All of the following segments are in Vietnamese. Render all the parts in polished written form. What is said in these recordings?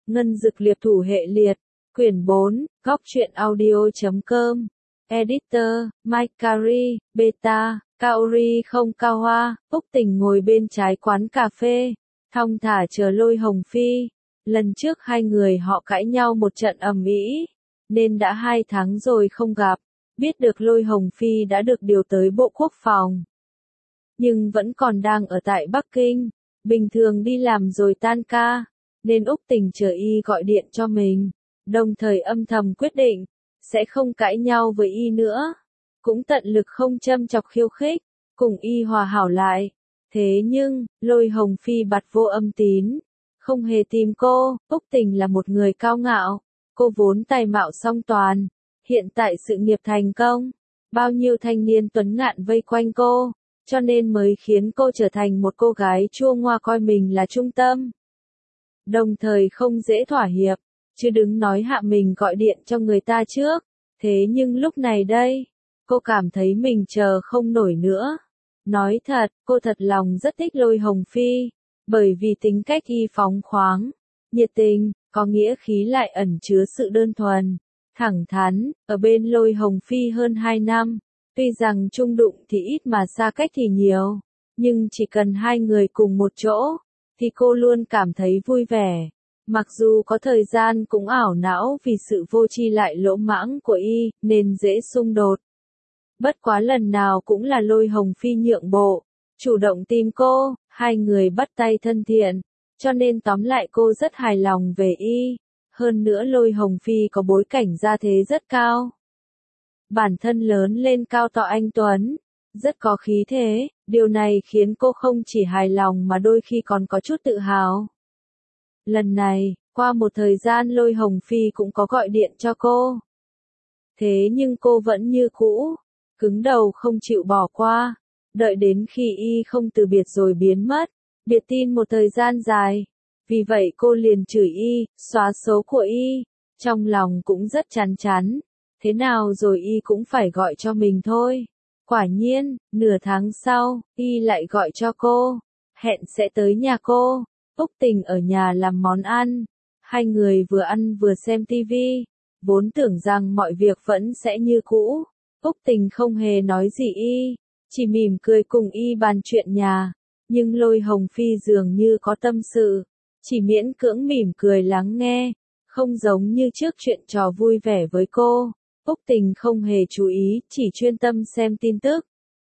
Ngân Dực Liệp Thủ Hệ Liệt, Quyển 4, Góc truyện audio.com, Editor, Mike Carey, Beta, Kaori không cao hoa, Úc Tình ngồi bên trái quán cà phê, thong thả chờ Lôi Hồng Phi. Lần trước hai người họ cãi nhau một trận ầm ĩ, nên đã 2 tháng rồi không gặp, biết được Lôi Hồng Phi đã được điều tới Bộ Quốc phòng. Nhưng vẫn còn đang ở tại Bắc Kinh, bình thường đi làm rồi tan ca, nên Úc Tình chờ y gọi điện cho mình, đồng thời âm thầm quyết định, sẽ không cãi nhau với y nữa, cũng tận lực không châm chọc khiêu khích, cùng y hòa hảo lại. Thế nhưng, Lôi Hồng Phi bặt vô âm tín, không hề tìm cô. Úc Tình là một người cao ngạo, cô vốn tài mạo song toàn, hiện tại sự nghiệp thành công, bao nhiêu thanh niên tuấn ngạn vây quanh cô, cho nên mới khiến cô trở thành một cô gái chua ngoa coi mình là trung tâm. Đồng thời không dễ thỏa hiệp, chứ đừng nói hạ mình gọi điện cho người ta trước. Thế nhưng lúc này đây, cô cảm thấy mình chờ không nổi nữa. Nói thật, cô thật lòng rất thích Lôi Hồng Phi, bởi vì tính cách y phóng khoáng, nhiệt tình, có nghĩa khí lại ẩn chứa sự đơn thuần, thẳng thắn. Ở bên Lôi Hồng Phi hơn 2 năm, tuy rằng chung đụng thì ít mà xa cách thì nhiều, nhưng chỉ cần hai người cùng một chỗ, thì cô luôn cảm thấy vui vẻ. Mặc dù có thời gian cũng ảo não vì sự vô tri lại lỗ mãng của y, nên dễ xung đột. Bất quá lần nào cũng là Lôi Hồng Phi nhượng bộ, chủ động tìm cô, hai người bắt tay thân thiện, cho nên tóm lại cô rất hài lòng về y. Hơn nữa Lôi Hồng Phi có bối cảnh gia thế rất cao. Bản thân lớn lên cao to anh tuấn, rất có khí thế, điều này khiến cô không chỉ hài lòng mà đôi khi còn có chút tự hào. Lần này, qua một thời gian Lôi Hồng Phi cũng có gọi điện cho cô. Thế nhưng cô vẫn như cũ, cứng đầu không chịu bỏ qua, đợi đến khi y không từ biệt rồi biến mất, biệt tin một thời gian dài. Vì vậy cô liền chửi y, xóa số của y, trong lòng cũng rất chán chán. Thế nào rồi y cũng phải gọi cho mình thôi. Quả nhiên, nửa tháng sau, y lại gọi cho cô, hẹn sẽ tới nhà cô. Úc Tình ở nhà làm món ăn, hai người vừa ăn vừa xem tivi, vốn tưởng rằng mọi việc vẫn sẽ như cũ. Úc Tình không hề nói gì y, chỉ mỉm cười cùng y bàn chuyện nhà, nhưng Lôi Hồng Phi dường như có tâm sự, chỉ miễn cưỡng mỉm cười lắng nghe, không giống như trước chuyện trò vui vẻ với cô. Úc Tình không hề chú ý, chỉ chuyên tâm xem tin tức.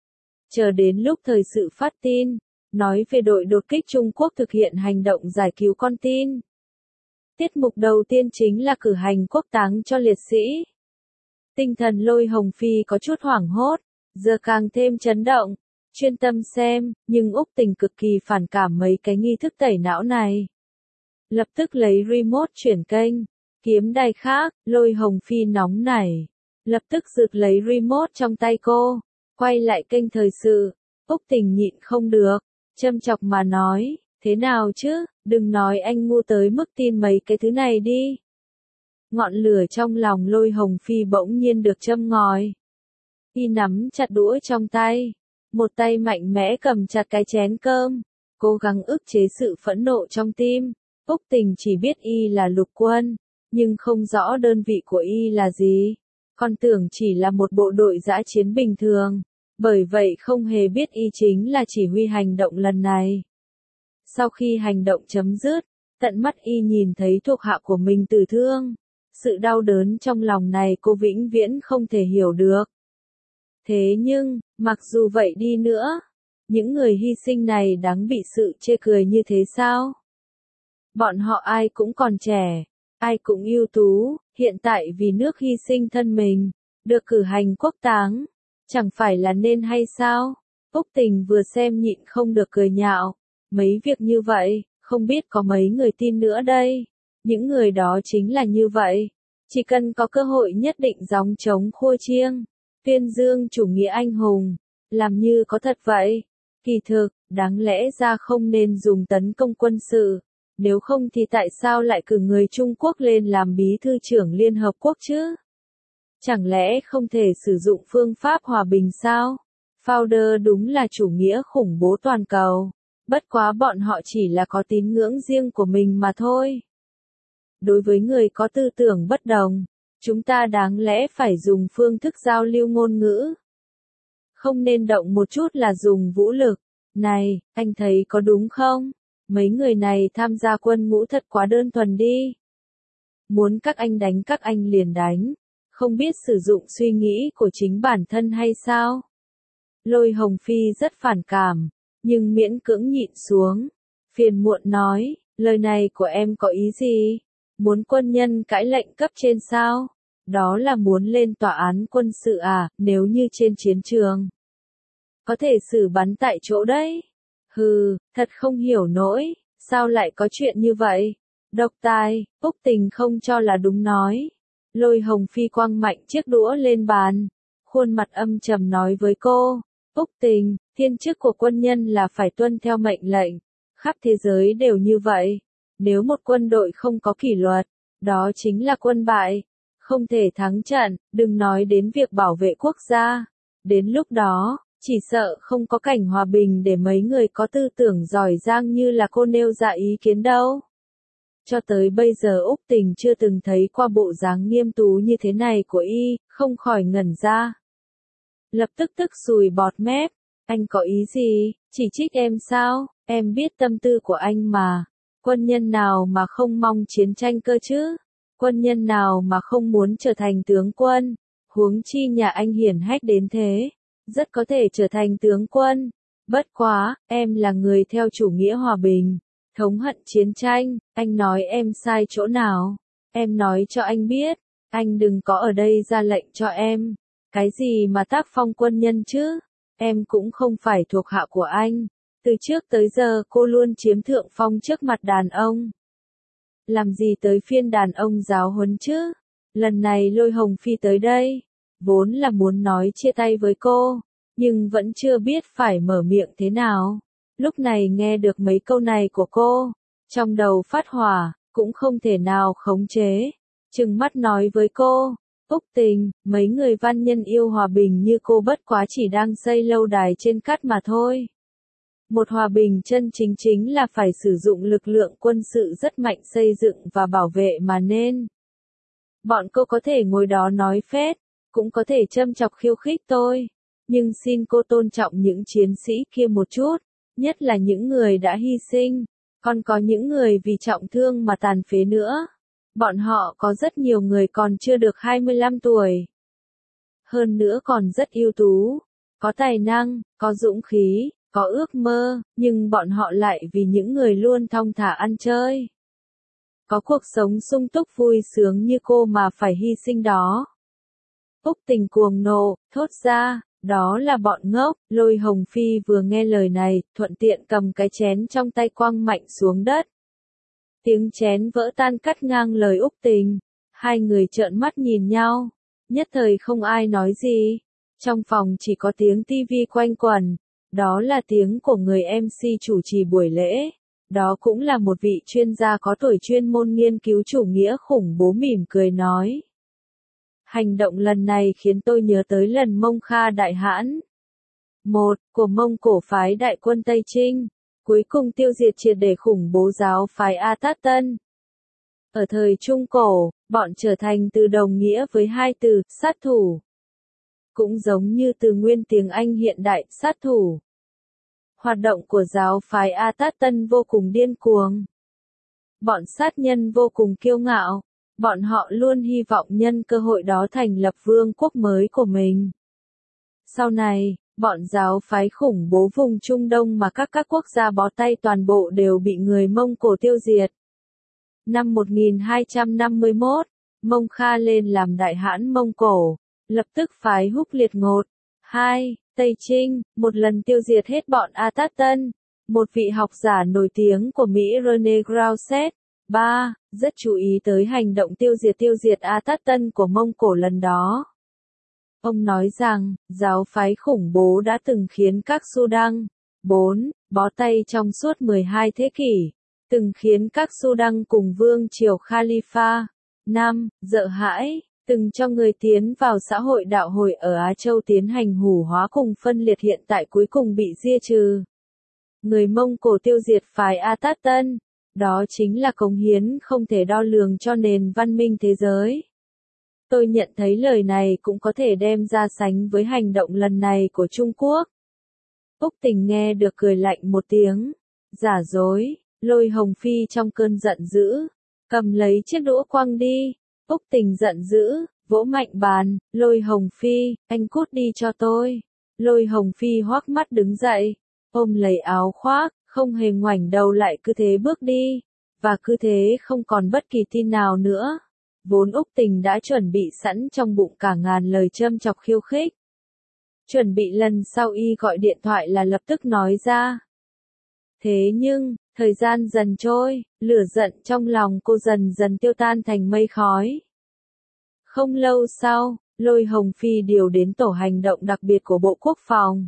Chờ đến lúc thời sự phát tin, nói về đội đột kích Trung Quốc thực hiện hành động giải cứu con tin. Tiết mục đầu tiên chính là cử hành quốc táng cho liệt sĩ. Tinh thần Lôi Hồng Phi có chút hoảng hốt, giờ càng thêm chấn động, chuyên tâm xem, nhưng Úc Tình cực kỳ phản cảm mấy cái nghi thức tẩy não này. Lập tức lấy remote chuyển kênh, kiếm đài khác. Lôi Hồng Phi nóng nảy, lập tức giật lấy remote trong tay cô, quay lại kênh thời sự. Úc Tình nhịn không được, châm chọc mà nói, thế nào chứ, đừng nói anh ngu tới mức tin mấy cái thứ này đi. Ngọn lửa trong lòng Lôi Hồng Phi bỗng nhiên được châm ngòi. Y nắm chặt đũa trong tay, một tay mạnh mẽ cầm chặt cái chén cơm, cố gắng ức chế sự phẫn nộ trong tim. Úc Tình chỉ biết y là lục quân, nhưng không rõ đơn vị của y là gì, còn tưởng chỉ là một bộ đội dã chiến bình thường, bởi vậy không hề biết y chính là chỉ huy hành động lần này. Sau khi hành động chấm dứt, tận mắt y nhìn thấy thuộc hạ của mình tử thương. Sự đau đớn trong lòng này cô vĩnh viễn không thể hiểu được. Thế nhưng, mặc dù vậy đi nữa, những người hy sinh này đáng bị sự chê cười như thế sao? Bọn họ ai cũng còn trẻ, ai cũng ưu tú, hiện tại vì nước hy sinh thân mình, được cử hành quốc táng, chẳng phải là nên hay sao? Úc Tình vừa xem nhịn không được cười nhạo, mấy việc như vậy, không biết có mấy người tin nữa đây. Những người đó chính là như vậy, chỉ cần có cơ hội nhất định gióng trống khua chiêng, tuyên dương chủ nghĩa anh hùng, làm như có thật vậy. Kỳ thực, đáng lẽ ra không nên dùng tấn công quân sự, nếu không thì tại sao lại cử người Trung Quốc lên làm bí thư trưởng Liên Hợp Quốc chứ? Chẳng lẽ không thể sử dụng phương pháp hòa bình sao? Founder đúng là chủ nghĩa khủng bố toàn cầu, bất quá bọn họ chỉ là có tín ngưỡng riêng của mình mà thôi. Đối với người có tư tưởng bất đồng, chúng ta đáng lẽ phải dùng phương thức giao lưu ngôn ngữ. Không nên động một chút là dùng vũ lực. Này, anh thấy có đúng không? Mấy người này tham gia quân ngũ thật quá đơn thuần đi. Muốn các anh đánh các anh liền đánh. Không biết sử dụng suy nghĩ của chính bản thân hay sao? Lôi Hồng Phi rất phản cảm, nhưng miễn cưỡng nhịn xuống. Phiền muộn nói, lời này của em có ý gì? Muốn quân nhân cãi lệnh cấp trên sao? Đó là muốn lên tòa án quân sự à, nếu như trên chiến trường. Có thể xử bắn tại chỗ đấy. Hừ, thật không hiểu nổi, sao lại có chuyện như vậy? Độc tài, Úc Tình không cho là đúng nói. Lôi Hồng Phi quăng mạnh chiếc đũa lên bàn. Khuôn mặt âm trầm nói với cô. Úc Tình, thiên chức của quân nhân là phải tuân theo mệnh lệnh. Khắp thế giới đều như vậy. Nếu một quân đội không có kỷ luật, đó chính là quân bại. Không thể thắng trận, đừng nói đến việc bảo vệ quốc gia. Đến lúc đó, chỉ sợ không có cảnh hòa bình để mấy người có tư tưởng giỏi giang như là cô nêu ra ý kiến đâu. Cho tới bây giờ Úc Tình chưa từng thấy qua bộ dáng nghiêm tú như thế này của y, không khỏi ngẩn ra. Lập tức tức sùi bọt mép, anh có ý gì, chỉ trích em sao, em biết tâm tư của anh mà. Quân nhân nào mà không mong chiến tranh cơ chứ? Quân nhân nào mà không muốn trở thành tướng quân? Huống chi nhà anh hiển hách đến thế, rất có thể trở thành tướng quân. Bất quá, em là người theo chủ nghĩa hòa bình, thống hận chiến tranh, anh nói em sai chỗ nào? Em nói cho anh biết, anh đừng có ở đây ra lệnh cho em. Cái gì mà tác phong quân nhân chứ? Em cũng không phải thuộc hạ của anh. Từ trước tới giờ cô luôn chiếm thượng phong trước mặt đàn ông. Làm gì tới phiên đàn ông giáo huấn chứ? Lần này Lôi Hồng Phi tới đây, vốn là muốn nói chia tay với cô, nhưng vẫn chưa biết phải mở miệng thế nào. Lúc này nghe được mấy câu này của cô, trong đầu phát hỏa, cũng không thể nào khống chế. Trừng mắt nói với cô, Úc Tình, mấy người văn nhân yêu hòa bình như cô bất quá chỉ đang xây lâu đài trên cát mà thôi. Một hòa bình chân chính chính là phải sử dụng lực lượng quân sự rất mạnh xây dựng và bảo vệ mà nên. Bọn cô có thể ngồi đó nói phét, cũng có thể châm chọc khiêu khích tôi, nhưng xin cô tôn trọng những chiến sĩ kia một chút, nhất là những người đã hy sinh, còn có những người vì trọng thương mà tàn phế nữa. Bọn họ có rất nhiều người còn chưa được 25 tuổi. Hơn nữa còn rất ưu tú, có tài năng, có dũng khí, có ước mơ, nhưng bọn họ lại vì những người luôn thong thả ăn chơi. Có cuộc sống sung túc vui sướng như cô mà phải hy sinh đó. Úc Tình cuồng nộ, thốt ra, đó là bọn ngốc. Lôi Hồng Phi vừa nghe lời này, thuận tiện cầm cái chén trong tay quăng mạnh xuống đất. Tiếng chén vỡ tan cắt ngang lời Úc Tình. Hai người trợn mắt nhìn nhau, nhất thời không ai nói gì. Trong phòng chỉ có tiếng tivi quanh quẩn, đó là tiếng của người MC chủ trì buổi lễ. Đó cũng là một vị chuyên gia có tuổi chuyên môn nghiên cứu chủ nghĩa khủng bố mỉm cười nói. Hành động lần này khiến tôi nhớ tới lần Mông Kha Đại Hãn. Một, của Mông Cổ phái đại quân Tây Trinh, cuối cùng tiêu diệt triệt để khủng bố giáo phái A Tát Tân. Ở thời Trung Cổ, bọn trở thành từ đồng nghĩa với hai từ, sát thủ. Cũng giống như từ nguyên tiếng Anh hiện đại, sát thủ. Hoạt động của giáo phái A Tát Tân vô cùng điên cuồng. Bọn sát nhân vô cùng kiêu ngạo. Bọn họ luôn hy vọng nhân cơ hội đó thành lập vương quốc mới của mình. Sau này, bọn giáo phái khủng bố vùng Trung Đông mà các quốc gia bó tay toàn bộ đều bị người Mông Cổ tiêu diệt. Năm 1251, Mông Kha lên làm đại hãn Mông Cổ, lập tức phái Húc Liệt Ngột. 2. Tây Trinh, một lần tiêu diệt hết bọn A Tát Tân. Một vị học giả nổi tiếng của Mỹ René Grousset. 3. Rất chú ý tới hành động tiêu diệt A Tát Tân của Mông Cổ lần đó. Ông nói rằng, giáo phái khủng bố đã từng khiến các Sudan 4. Bó tay trong suốt 12 thế kỷ, từng khiến các Sudan cùng vương triều Khalifa 5. Sợ hãi, từng cho người tiến vào xã hội đạo hồi ở Á Châu tiến hành hủ hóa cùng phân liệt hiện tại cuối cùng bị diệt trừ. Người Mông Cổ tiêu diệt phái A Tát Tân. Đó chính là cống hiến không thể đo lường cho nền văn minh thế giới. Tôi nhận thấy lời này cũng có thể đem ra sánh với hành động lần này của Trung Quốc. Úc Tình nghe được cười lạnh một tiếng. Giả dối, Lôi Hồng Phi trong cơn giận dữ. Cầm lấy chiếc đũa quăng đi. Úc Tình giận dữ, vỗ mạnh bàn. Lôi Hồng Phi, anh cút đi cho tôi. Lôi Hồng Phi hoắc mắt đứng dậy. Ôm lấy áo khoác, không hề ngoảnh đầu lại cứ thế bước đi. Và cứ thế không còn bất kỳ tin nào nữa. Vốn Úc Tình đã chuẩn bị sẵn trong bụng cả ngàn lời châm chọc khiêu khích. Chuẩn bị lần sau y gọi điện thoại là lập tức nói ra. Thế nhưng, thời gian dần trôi, lửa giận trong lòng cô dần dần tiêu tan thành mây khói. Không lâu sau, Lôi Hồng Phi điều đến tổ hành động đặc biệt của Bộ Quốc phòng.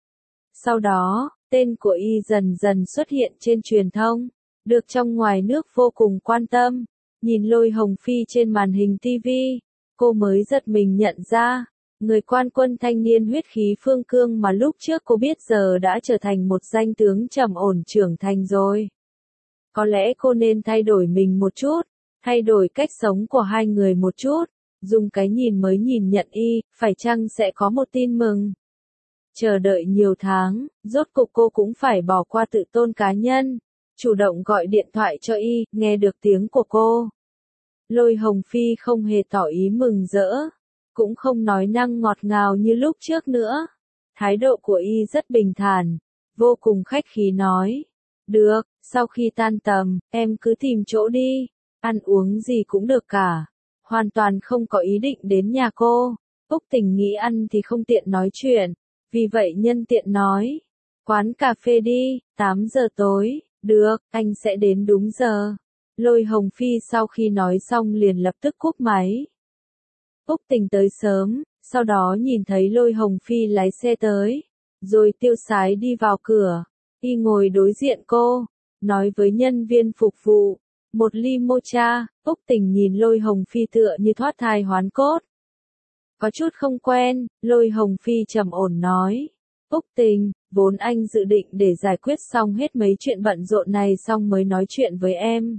Sau đó, tên của y dần dần xuất hiện trên truyền thông, được trong ngoài nước vô cùng quan tâm. Nhìn Lôi Hồng Phi trên màn hình TV, cô mới giật mình nhận ra, người quan quân thanh niên huyết khí phương cương mà lúc trước cô biết giờ đã trở thành một danh tướng trầm ổn trưởng thành rồi. Có lẽ cô nên thay đổi mình một chút, thay đổi cách sống của hai người một chút, dùng cái nhìn mới nhìn nhận y, phải chăng sẽ có một tin mừng. Chờ đợi nhiều tháng, rốt cục cô cũng phải bỏ qua tự tôn cá nhân, chủ động gọi điện thoại cho y, nghe được tiếng của cô. Lôi Hồng Phi không hề tỏ ý mừng rỡ, cũng không nói năng ngọt ngào như lúc trước nữa. Thái độ của y rất bình thản, vô cùng khách khí nói. Được, sau khi tan tầm, em cứ tìm chỗ đi, ăn uống gì cũng được cả. Hoàn toàn không có ý định đến nhà cô. Úc Tình nghĩ ăn thì không tiện nói chuyện, vì vậy nhân tiện nói. Quán cà phê đi, 8 giờ tối, được, anh sẽ đến đúng giờ. Lôi Hồng Phi sau khi nói xong liền lập tức cúp máy. Úc Tình tới sớm, sau đó nhìn thấy Lôi Hồng Phi lái xe tới, rồi tiêu sái đi vào cửa. Y ngồi đối diện cô, nói với nhân viên phục vụ, một ly mocha. Úc Tình nhìn Lôi Hồng Phi tựa như thoát thai hoán cốt. Có chút không quen, Lôi Hồng Phi trầm ổn nói. Úc Tình, vốn anh dự định để giải quyết xong hết mấy chuyện bận rộn này xong mới nói chuyện với em.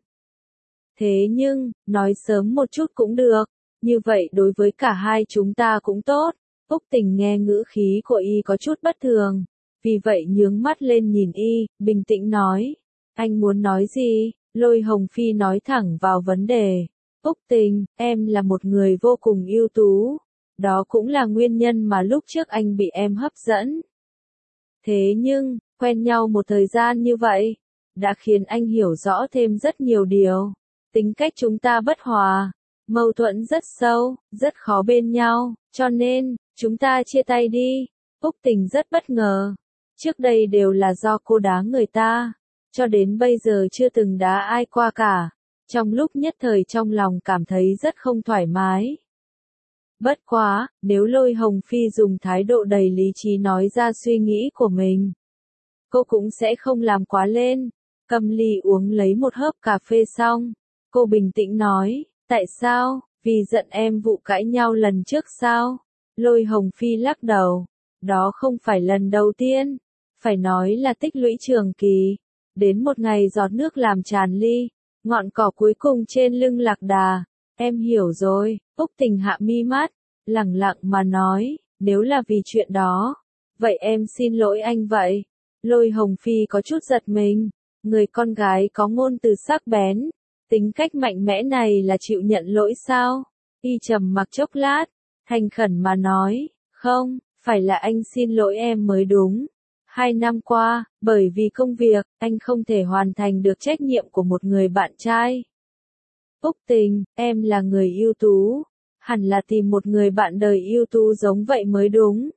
Thế nhưng, nói sớm một chút cũng được, như vậy đối với cả hai chúng ta cũng tốt. Úc Tình nghe ngữ khí của y có chút bất thường, vì vậy nhướng mắt lên nhìn y, bình tĩnh nói. Anh muốn nói gì? Lôi Hồng Phi nói thẳng vào vấn đề. Úc Tình, em là một người vô cùng ưu tú. Đó cũng là nguyên nhân mà lúc trước anh bị em hấp dẫn. Thế nhưng, quen nhau một thời gian như vậy, đã khiến anh hiểu rõ thêm rất nhiều điều. Tính cách chúng ta bất hòa, mâu thuẫn rất sâu, rất khó bên nhau, cho nên, chúng ta chia tay đi. Úc Tình rất bất ngờ. Trước đây đều là do cô đá người ta, cho đến bây giờ chưa từng đá ai qua cả. Trong lúc nhất thời trong lòng cảm thấy rất không thoải mái. Bất quá, nếu Lôi Hồng Phi dùng thái độ đầy lý trí nói ra suy nghĩ của mình, cô cũng sẽ không làm quá lên. Cầm ly uống lấy một hớp cà phê xong, cô bình tĩnh nói, tại sao, vì giận em vụ cãi nhau lần trước sao? Lôi Hồng Phi lắc đầu, đó không phải lần đầu tiên, phải nói là tích lũy trường kỳ. Đến một ngày giọt nước làm tràn ly, ngọn cỏ cuối cùng trên lưng lạc đà. Em hiểu rồi. Úc Tình hạ mi mắt, lẳng lặng mà nói, nếu là vì chuyện đó, vậy em xin lỗi anh vậy. Lôi Hồng Phi có chút giật mình, người con gái có ngôn từ sắc bén, tính cách mạnh mẽ này là chịu nhận lỗi sao? Y trầm mặc chốc lát, thành khẩn mà nói, không, phải là anh xin lỗi em mới đúng. 2 năm qua, bởi vì công việc, anh không thể hoàn thành được trách nhiệm của một người bạn trai. Úc Tình, em là người ưu tú, hẳn là tìm một người bạn đời ưu tú giống vậy mới đúng.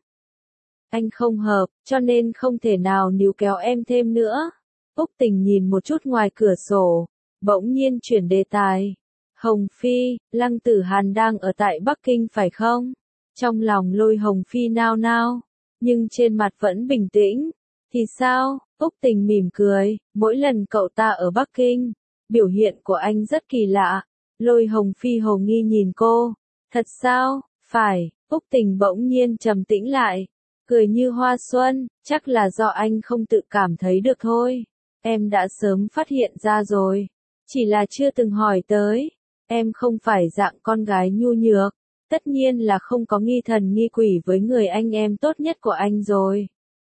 Anh không hợp, cho nên không thể nào níu kéo em thêm nữa. Úc Tình nhìn một chút ngoài cửa sổ, bỗng nhiên chuyển đề tài. Hồng Phi, Lăng Tử Hàn đang ở tại Bắc Kinh phải không? Trong lòng Lôi Hồng Phi nao nao, nhưng trên mặt vẫn bình tĩnh. Thì sao? Úc Tình mỉm cười, mỗi lần cậu ta ở Bắc Kinh, biểu hiện của anh rất kỳ lạ. Lôi Hồng Phi hồ nghi nhìn cô. Thật sao? Phải. Úc Tình bỗng nhiên trầm tĩnh lại, cười như hoa xuân, chắc là do anh không tự cảm thấy được thôi. Em đã sớm phát hiện ra rồi. Chỉ là chưa từng hỏi tới. Em không phải dạng con gái nhu nhược. Tất nhiên là không có nghi thần nghi quỷ với người anh em tốt nhất của anh rồi.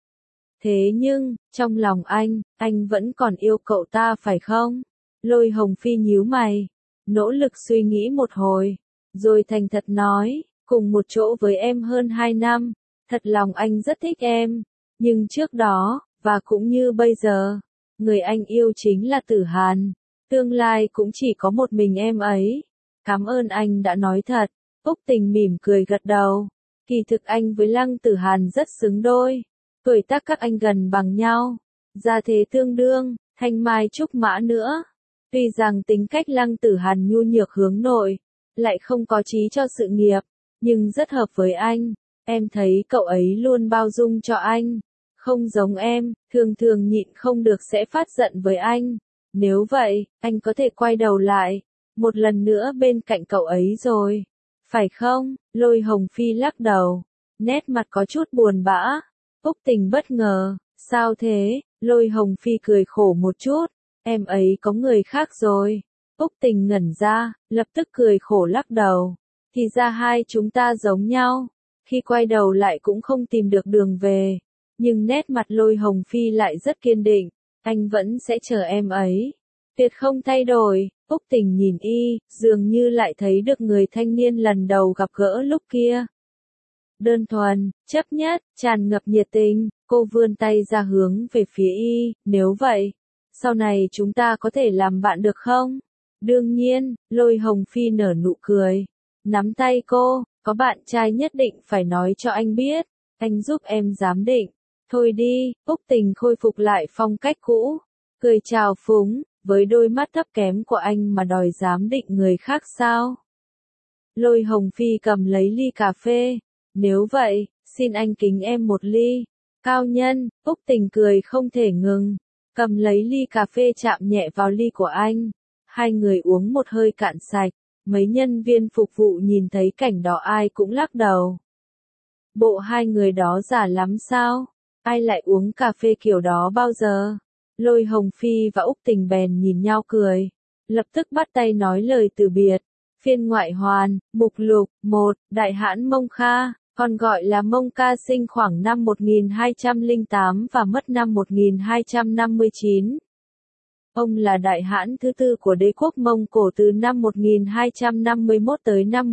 Thế nhưng, trong lòng anh vẫn còn yêu cậu ta phải không? Lôi Hồng Phi nhíu mày, nỗ lực suy nghĩ một hồi, rồi thành thật nói, cùng một chỗ với em hơn 2 năm, thật lòng anh rất thích em, nhưng trước đó, và cũng như bây giờ, người anh yêu chính là Tử Hàn, tương lai cũng chỉ có một mình em ấy. Cảm ơn anh đã nói thật. Úc Tình mỉm cười gật đầu, kỳ thực anh với Lăng Tử Hàn rất xứng đôi. Tuổi tác các anh gần bằng nhau, gia thế tương đương, thanh mai trúc mã nữa. Tuy rằng tính cách Lăng Tử Hàn nhu nhược hướng nội, lại không có chí cho sự nghiệp, nhưng rất hợp với anh. Em thấy cậu ấy luôn bao dung cho anh, không giống em, thường thường nhịn không được sẽ phát giận với anh. Nếu vậy, anh có thể quay đầu lại, một lần nữa bên cạnh cậu ấy rồi. Phải không? Lôi Hồng Phi lắc đầu, nét mặt có chút buồn bã. Úc Tình bất ngờ, sao thế? Lôi Hồng Phi cười khổ một chút, em ấy có người khác rồi. Úc Tình ngẩn ra, lập tức cười khổ lắc đầu. Thì ra hai chúng ta giống nhau, khi quay đầu lại cũng không tìm được đường về. Nhưng nét mặt Lôi Hồng Phi lại rất kiên định, anh vẫn sẽ chờ em ấy. Tuyệt không thay đổi. Úc Tình nhìn y, dường như lại thấy được người thanh niên lần đầu gặp gỡ lúc kia. Đơn thuần, chấp nhất, tràn ngập nhiệt tình, cô vươn tay ra hướng về phía y, nếu vậy, sau này chúng ta có thể làm bạn được không? Đương nhiên, Lôi Hồng Phi nở nụ cười, nắm tay cô, có bạn trai nhất định phải nói cho anh biết, anh giúp em giám định. Thôi đi, Úc Tình khôi phục lại phong cách cũ, cười chào phúng, với đôi mắt thấp kém của anh mà đòi giám định người khác sao? Lôi Hồng Phi cầm lấy ly cà phê. Nếu vậy, xin anh kính em một ly. Cao nhân, Úc Tình cười không thể ngừng. Cầm lấy ly cà phê chạm nhẹ vào ly của anh. Hai người uống một hơi cạn sạch. Mấy nhân viên phục vụ nhìn thấy cảnh đó ai cũng lắc đầu. Bộ hai người đó giả lắm sao? Ai lại uống cà phê kiểu đó bao giờ? Lôi Hồng Phi và Úc Tình bèn nhìn nhau cười. Lập tức bắt tay nói lời từ biệt. Phiên ngoại hoàn, mục lục, 1, Đại hãn Mông Kha, còn gọi là Mông Ca sinh khoảng năm 1208 và mất năm 1259. Ông là đại hãn thứ tư của đế quốc Mông Cổ từ năm 1251 tới năm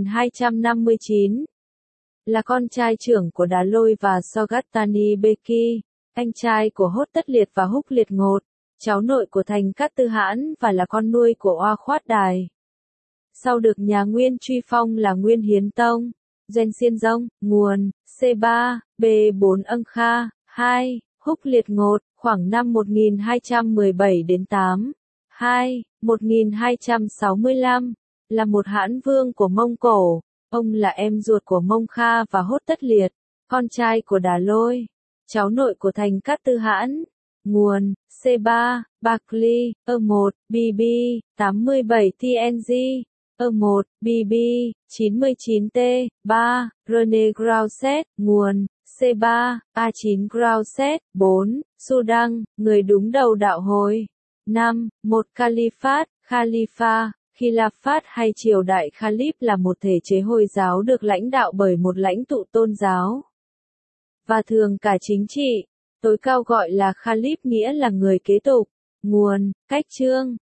1259. Là con trai trưởng của Đá Lôi và Sogatani Beki, anh trai của Hốt Tất Liệt và Húc Liệt Ngột, cháu nội của Thành Cát Tư Hãn và là con nuôi của Oa Khoát Đài. Sau được nhà Nguyên truy phong là Nguyên Hiến Tông, Doanh Xiên Dông, nguồn, C3, B4 Ân Kha, 2, Húc Liệt Ngột, khoảng năm 1217 đến 8, 2, 1265, là một hãn vương của Mông Cổ. Ông là em ruột của Mông Kha và Hốt Tất Liệt, con trai của Đá Lôi, cháu nội của Thành Cát Tư Hãn. Nguồn, C3, Barclay, E1, BB, 87 TNG, E1, BB, 99T, 3, René Grauset, nguồn, C3, A9 Grauset, 4, Sudan, người đúng đầu đạo hồi. 5. Một Caliphat, Khalifa. Khilafat hay triều đại Khalif là một thể chế Hồi giáo được lãnh đạo bởi một lãnh tụ tôn giáo và thường cả chính trị. Tối cao gọi là Khalif nghĩa là người kế tục. Nguồn, cách chương.